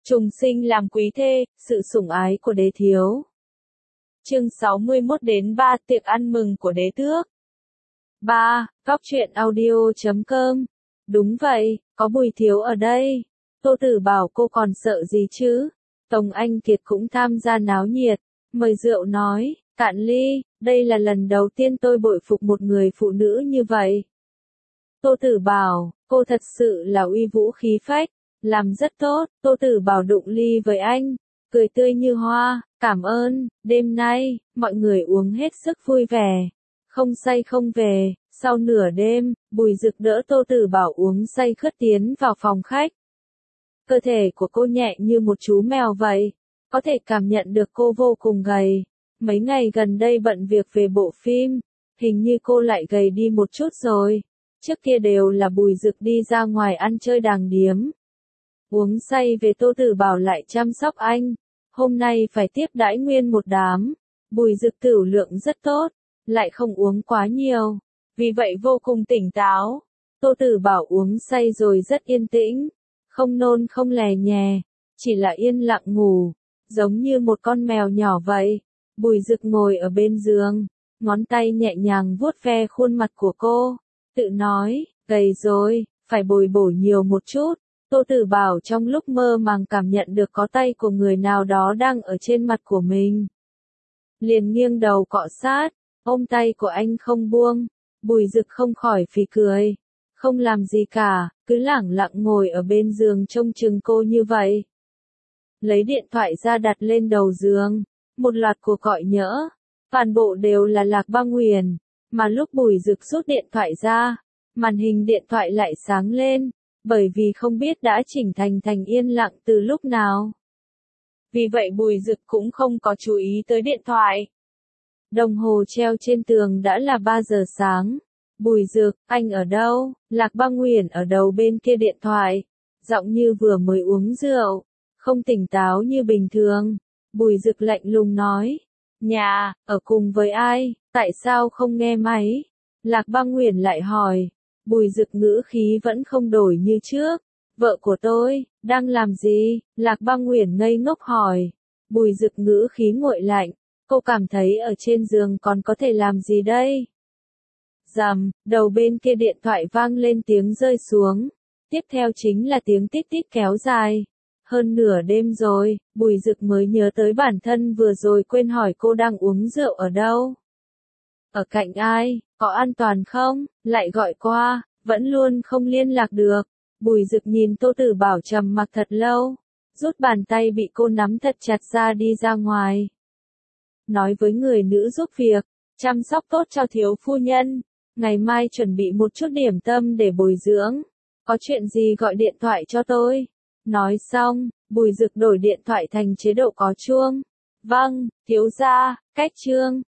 Trùng sinh làm quý thê, sự sủng ái của đế thiếu. Chương 61 đến 3 tiệc ăn mừng của đế tước. 3. Góc truyện audio.com. Đúng vậy, có Bùi thiếu ở đây. Tô Tử bảo cô còn sợ gì chứ? Tống Anh Kiệt cũng tham gia náo nhiệt, mời rượu nói, cạn ly, đây là lần đầu tiên tôi bội phục một người phụ nữ như vậy. Tô Tử bảo, cô thật sự là uy vũ khí phách, làm rất tốt. Tô Tử bảo đụng ly với anh, cười tươi như hoa, cảm ơn, đêm nay, mọi người uống hết sức vui vẻ, không say không về. Sau nửa đêm, Bùi Dực đỡ Tô Tử bảo uống say khướt tiến vào phòng khách. Cơ thể của cô nhẹ như một chú mèo vậy, có thể cảm nhận được cô vô cùng gầy. Mấy ngày gần đây bận việc về bộ phim, hình như cô lại gầy đi một chút rồi. Trước kia đều là Bùi Dực đi ra ngoài ăn chơi đàng điếm. Uống say về Tô Tử bảo lại chăm sóc anh. Hôm nay phải tiếp đãi nguyên một đám. Bùi Dực tửu lượng rất tốt, lại không uống quá nhiều, vì vậy vô cùng tỉnh táo. Tô Tử bảo uống say rồi rất yên tĩnh, không nôn không lè nhè, chỉ là yên lặng ngủ, giống như một con mèo nhỏ vậy. Bùi Dực ngồi ở bên giường, ngón tay nhẹ nhàng vuốt ve khuôn mặt của cô, tự nói, gầy rồi, phải bồi bổ nhiều một chút. Tô Tử bảo trong lúc mơ màng cảm nhận được có tay của người nào đó đang ở trên mặt của mình. Liền nghiêng đầu cọ sát, ôm tay của anh không buông. Bùi Dực không khỏi phì cười, không làm gì cả, cứ lẳng lặng ngồi ở bên giường trông chừng cô như vậy. Lấy điện thoại ra đặt lên đầu giường, một loạt cuộc gọi nhỡ, toàn bộ đều là Lạc Băng Huyền, mà lúc Bùi Dực rút điện thoại ra, màn hình điện thoại lại sáng lên, bởi vì không biết đã chỉnh thành yên lặng từ lúc nào. Vì vậy Bùi Dực cũng không có chú ý tới điện thoại. Đồng hồ treo trên tường đã là 3 giờ sáng. Bùi Dực, anh ở đâu? Lạc Băng Huyền ở đầu bên kia điện thoại, giọng như vừa mới uống rượu, không tỉnh táo như bình thường. Bùi Dực lạnh lùng nói, nhà, ở cùng với ai, tại sao không nghe máy? Lạc Băng Huyền lại hỏi. Bùi Dực ngữ khí vẫn không đổi như trước. Vợ của tôi, đang làm gì? Lạc Băng Huyền ngây ngốc hỏi. Bùi Dực ngữ khí nguội lạnh. Cô cảm thấy ở trên giường còn có thể làm gì đây? Rầm, đầu bên kia điện thoại vang lên tiếng rơi xuống. Tiếp theo chính là tiếng tít tít kéo dài. Hơn nửa đêm rồi, Bùi Dực mới nhớ tới bản thân vừa rồi quên hỏi cô đang uống rượu ở đâu. Ở cạnh ai, có an toàn không, lại gọi qua, vẫn luôn không liên lạc được. Bùi Dực nhìn Tô Tử bảo trầm mặc thật lâu, rút bàn tay bị cô nắm thật chặt ra đi ra ngoài. Nói với người nữ giúp việc, chăm sóc tốt cho thiếu phu nhân, ngày mai chuẩn bị một chút điểm tâm để bồi dưỡng. Có chuyện gì gọi điện thoại cho tôi. Nói xong, Bùi Dực đổi điện thoại thành chế độ có chuông. Vâng, thiếu gia, cách chương.